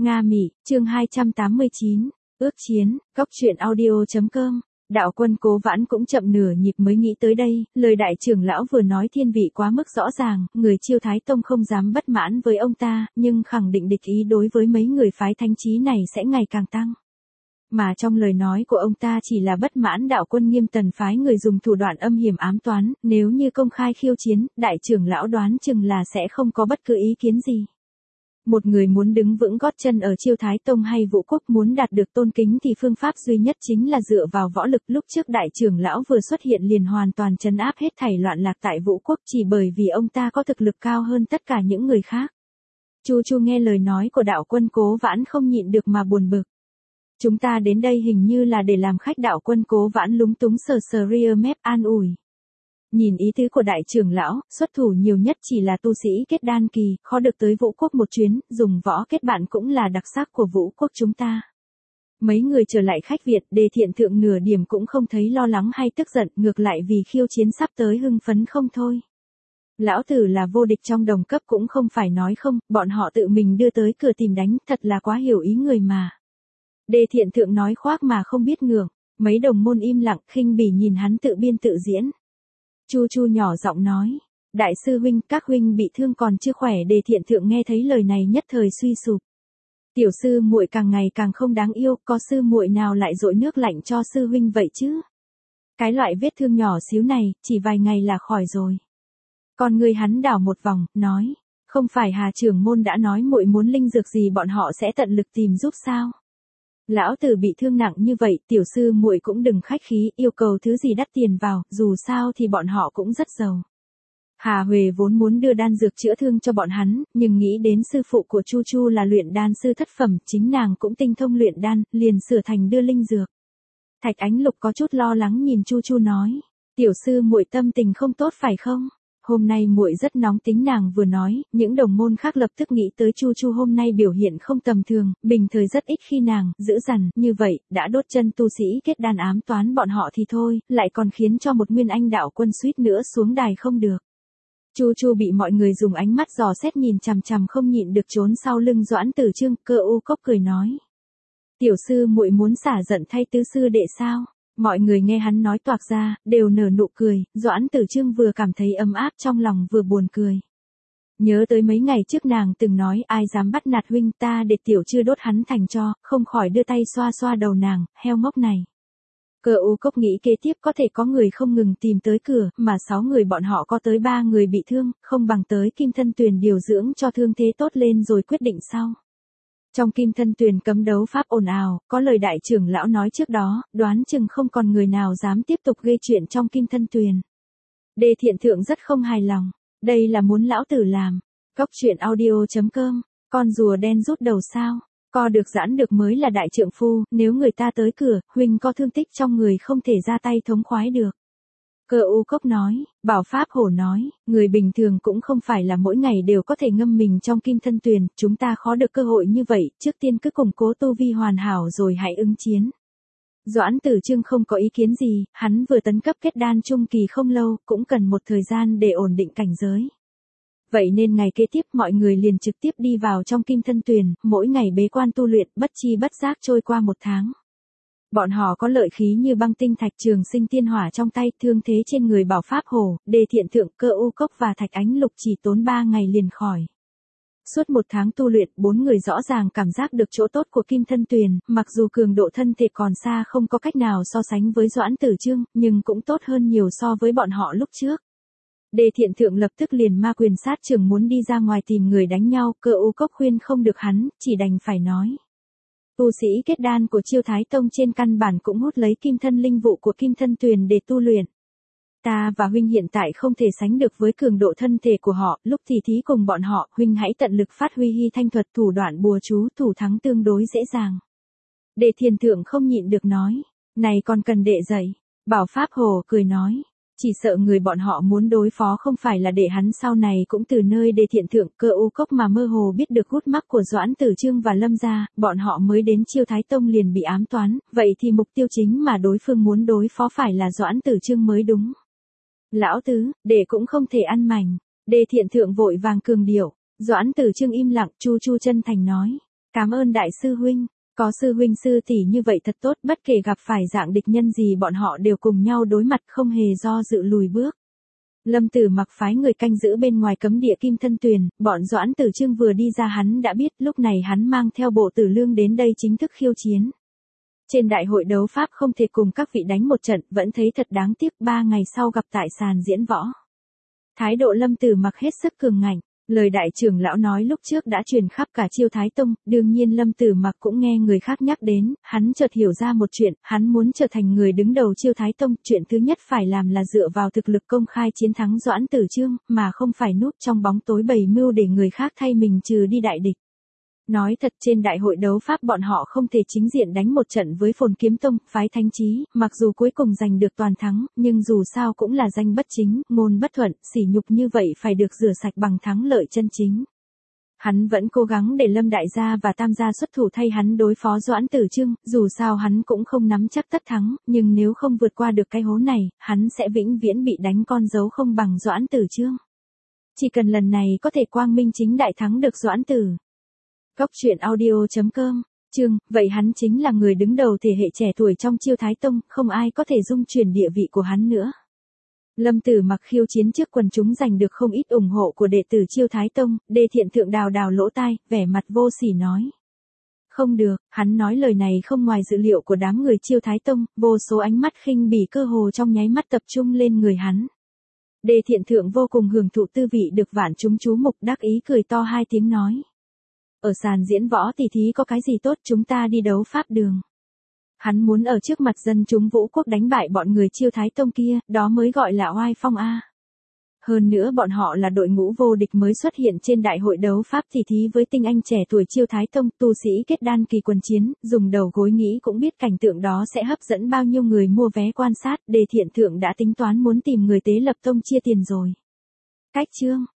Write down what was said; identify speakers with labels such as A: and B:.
A: Nga Mỹ, chương 289, ước chiến, góc truyện audio.com. Đạo quân Cố Vãn cũng chậm nửa nhịp mới nghĩ tới đây, lời đại trưởng lão vừa nói thiên vị quá mức rõ ràng, người Chiêu Thái Tông không dám bất mãn với ông ta, nhưng khẳng định địch ý đối với mấy người phái thánh trí này sẽ ngày càng tăng. Mà trong lời nói của ông ta chỉ là bất mãn đạo quân Nghiêm Tần phái người dùng thủ đoạn âm hiểm ám toán, nếu như công khai khiêu chiến, đại trưởng lão đoán chừng là sẽ không có bất cứ ý kiến gì. Một người muốn đứng vững gót chân ở Chiêu Thái Tông hay Vũ Quốc muốn đạt được tôn kính thì phương pháp duy nhất chính là dựa vào võ lực. Lúc trước đại trưởng lão vừa xuất hiện liền hoàn toàn trấn áp hết thảy loạn lạc tại Vũ Quốc chỉ bởi vì ông ta có thực lực cao hơn tất cả những người khác. Chu nghe lời nói của đạo quân Cố Vãn không nhịn được mà buồn bực. Chúng ta đến đây hình như là để làm khách. Đạo quân Cố Vãn lúng túng sờ ria mép an ủi. Nhìn ý tứ của đại trưởng lão, xuất thủ nhiều nhất chỉ là tu sĩ kết đan kỳ, khó được tới Vũ Quốc một chuyến, dùng võ kết bạn cũng là đặc sắc của Vũ Quốc chúng ta. Mấy người trở lại khách Việt, Đề Thiện Thượng nửa điểm cũng không thấy lo lắng hay tức giận, ngược lại vì khiêu chiến sắp tới hưng phấn không thôi. Lão tử là vô địch trong đồng cấp cũng không phải nói không, bọn họ tự mình đưa tới cửa tìm đánh, thật là quá hiểu ý người mà. Đề Thiện Thượng nói khoác mà không biết ngượng, mấy đồng môn im lặng khinh bỉ nhìn hắn tự biên tự diễn. Chu nhỏ giọng nói, đại sư huynh, các huynh bị thương còn chưa khỏe. Đề Thiện Thượng nghe thấy lời này nhất thời suy sụp. Tiểu sư muội càng ngày càng không đáng yêu, có sư muội nào lại dội nước lạnh cho sư huynh vậy chứ? Cái loại vết thương nhỏ xíu này, chỉ vài ngày là khỏi rồi. Còn người hắn đảo một vòng, nói, không phải Hà trưởng môn đã nói muội muốn linh dược gì bọn họ sẽ tận lực tìm giúp sao? Lão tử bị thương nặng như vậy, tiểu sư muội cũng đừng khách khí, yêu cầu thứ gì đắt tiền vào, dù sao thì bọn họ cũng rất giàu. Hà Huệ vốn muốn đưa đan dược chữa thương cho bọn hắn, nhưng nghĩ đến sư phụ của Chu là luyện đan sư thất phẩm, chính nàng cũng tinh thông luyện đan, liền sửa thành đưa linh dược. Thạch Ánh Lục có chút lo lắng nhìn Chu nói, tiểu sư muội tâm tình không tốt phải không? Hôm nay muội rất nóng tính. Nàng vừa nói, những đồng môn khác lập tức nghĩ tới Chu hôm nay biểu hiện không tầm thường, bình thời rất ít khi nàng dữ dằn như vậy, đã đốt chân tu sĩ kết đan ám toán bọn họ thì thôi, lại còn khiến cho một nguyên anh đạo quân suýt nữa xuống đài không được. Chu bị mọi người dùng ánh mắt dò xét nhìn chằm chằm không nhịn được trốn sau lưng Doãn Tử Chương. Cơ U Cốc cười nói, tiểu sư muội muốn xả giận thay tứ sư đệ sao? Mọi người nghe hắn nói toạc ra, đều nở nụ cười, Doãn Tử Chương vừa cảm thấy ấm áp trong lòng vừa buồn cười. Nhớ tới mấy ngày trước nàng từng nói ai dám bắt nạt huynh ta để tiểu chưa đốt hắn thành tro, không khỏi đưa tay xoa xoa đầu nàng, heo ngốc này. Cơ U Cốc nghĩ kế tiếp có thể có người không ngừng tìm tới cửa, mà 6 người bọn họ có tới 3 người bị thương, không bằng tới Kim Thân Tuyền điều dưỡng cho thương thế tốt lên rồi quyết định sau. Trong Kim Thân Tuyền cấm đấu pháp ồn ào, có lời đại trưởng lão nói trước đó, đoán chừng không còn người nào dám tiếp tục gây chuyện trong Kim Thân Tuyền. Đề Thiện Thượng rất không hài lòng, đây là muốn lão tử làm. Góc truyện audio.com, con rùa đen rút đầu sao? Co được giãn được mới là đại trượng phu, nếu người ta tới cửa, huynh có thương tích trong người không thể ra tay thống khoái được. Cơ U Cốc nói, Bảo Pháp Hổ nói, người bình thường cũng không phải là mỗi ngày đều có thể ngâm mình trong Kim Thân Tuyền, chúng ta khó được cơ hội như vậy, trước tiên cứ củng cố tu vi hoàn hảo rồi hãy ứng chiến. Doãn Tử Chương không có ý kiến gì, hắn vừa tấn cấp kết đan trung kỳ không lâu, cũng cần một thời gian để ổn định cảnh giới. Vậy nên ngày kế tiếp mọi người liền trực tiếp đi vào trong Kim Thân Tuyền, mỗi ngày bế quan tu luyện, bất chi bất giác trôi qua 1 tháng. Bọn họ có lợi khí như băng tinh thạch, trường sinh tiên hỏa trong tay, thương thế trên người Bảo Pháp Hổ, Đề Thiện Thượng, Cơ U Cốc và Thạch Ánh Lục chỉ tốn 3 ngày liền khỏi. Suốt 1 tháng tu luyện, 4 người rõ ràng cảm giác được chỗ tốt của Kim Thân Tuyền, mặc dù cường độ thân thể còn xa không có cách nào so sánh với Doãn Tử Chương, nhưng cũng tốt hơn nhiều so với bọn họ lúc trước. Đề Thiện Thượng lập tức liền ma quyền sát trưởng muốn đi ra ngoài tìm người đánh nhau, Cơ U Cốc khuyên không được hắn, chỉ đành phải nói. Tu sĩ kết đan của Chiêu Thái Tông trên căn bản cũng hút lấy kim thân linh vụ của Kim Thân Tuyền để tu luyện. Ta và huynh hiện tại không thể sánh được với cường độ thân thể của họ, lúc thì thí cùng bọn họ, huynh hãy tận lực phát huy hy thanh thuật thủ đoạn bùa chú, thủ thắng tương đối dễ dàng. Đề Thiện Thượng không nhịn được nói, này còn cần đệ dạy. Bảo Pháp Hồ cười nói, chỉ sợ người bọn họ muốn đối phó không phải là để hắn sau này cũng từ nơi Đề Thiện Thượng, Cơ U Cốc mà mơ hồ biết được gút mắc của Doãn Tử Chương và Lâm gia, bọn họ mới đến Chiêu Thái Tông liền bị ám toán, vậy thì mục tiêu chính mà đối phương muốn đối phó phải là Doãn Tử Chương mới đúng. Lão tứ, đệ cũng không thể ăn mảnh. Đề Thiện Thượng vội vàng cường điệu, Doãn Tử Chương im lặng, Chu chân thành nói, Cảm ơn đại sư huynh, có sư huynh sư tỷ như vậy thật tốt, bất kể gặp phải dạng địch nhân gì bọn họ đều cùng nhau đối mặt không hề do dự lùi bước. Lâm Tử Mặc phái người canh giữ bên ngoài cấm địa Kim Thân Tuyền, bọn Doãn Tử Trương vừa đi ra hắn đã biết, lúc này hắn mang theo bộ Tử Lương đến đây chính thức khiêu chiến. Trên đại hội đấu pháp không thể cùng các vị đánh một trận, vẫn thấy thật đáng tiếc, 3 ngày sau gặp tại sàn diễn võ. Thái độ Lâm Tử Mặc hết sức cường ngạnh, lời đại trưởng lão nói lúc trước đã truyền khắp cả Chiêu Thái Tông, đương nhiên Lâm Tử Mặc cũng nghe người khác nhắc đến, hắn chợt hiểu ra một chuyện, hắn muốn trở thành người đứng đầu Chiêu Thái Tông, chuyện thứ nhất phải làm là dựa vào thực lực công khai chiến thắng Doãn Tử Trương, mà không phải núp trong bóng tối bày mưu để người khác thay mình trừ đi đại địch. Nói thật, trên đại hội đấu pháp bọn họ không thể chính diện đánh một trận với Phồn Kiếm Tông, phái Thánh Chí, mặc dù cuối cùng giành được toàn thắng, nhưng dù sao cũng là danh bất chính, ngôn bất thuận, sỉ nhục như vậy phải được rửa sạch bằng thắng lợi chân chính. Hắn vẫn cố gắng để Lâm Đại Gia và Tam Gia xuất thủ thay hắn đối phó Doãn Tử Trương, dù sao hắn cũng không nắm chắc tất thắng, nhưng nếu không vượt qua được cái hố này, hắn sẽ vĩnh viễn bị đánh con dấu không bằng Doãn Tử Trương. Chỉ cần lần này có thể quang minh chính đại thắng được Doãn Tử. Góc truyện audio.com, vậy hắn chính là người đứng đầu thế hệ trẻ tuổi trong Chiêu Thái Tông, không ai có thể dung chuyển địa vị của hắn nữa. Lâm Tử Mặc khiêu chiến trước quần chúng giành được không ít ủng hộ của đệ tử Chiêu Thái Tông, Đề Thiện Thượng đào đào lỗ tai, vẻ mặt vô sỉ nói. Không được, hắn nói lời này không ngoài dự liệu của đám người Chiêu Thái Tông, vô số ánh mắt khinh bỉ cơ hồ trong nháy mắt tập trung lên người hắn. Đề Thiện Thượng vô cùng hưởng thụ tư vị được vạn chúng chú mục, đắc ý cười to 2 tiếng nói. Ở sàn diễn võ tỷ thí có cái gì tốt, chúng ta đi đấu pháp đường. Hắn muốn ở trước mặt dân chúng Vũ Quốc đánh bại bọn người Chiêu Thái Tông kia, đó mới gọi là oai phong a. Hơn nữa bọn họ là đội ngũ vô địch mới xuất hiện trên đại hội đấu pháp tỷ thí với tinh anh trẻ tuổi Chiêu Thái Tông, tu sĩ kết đan kỳ quần chiến, dùng đầu gối nghĩ cũng biết cảnh tượng đó sẽ hấp dẫn bao nhiêu người mua vé quan sát, Đề Thiện Thượng đã tính toán muốn tìm người tế lập tông chia tiền rồi. Cách chương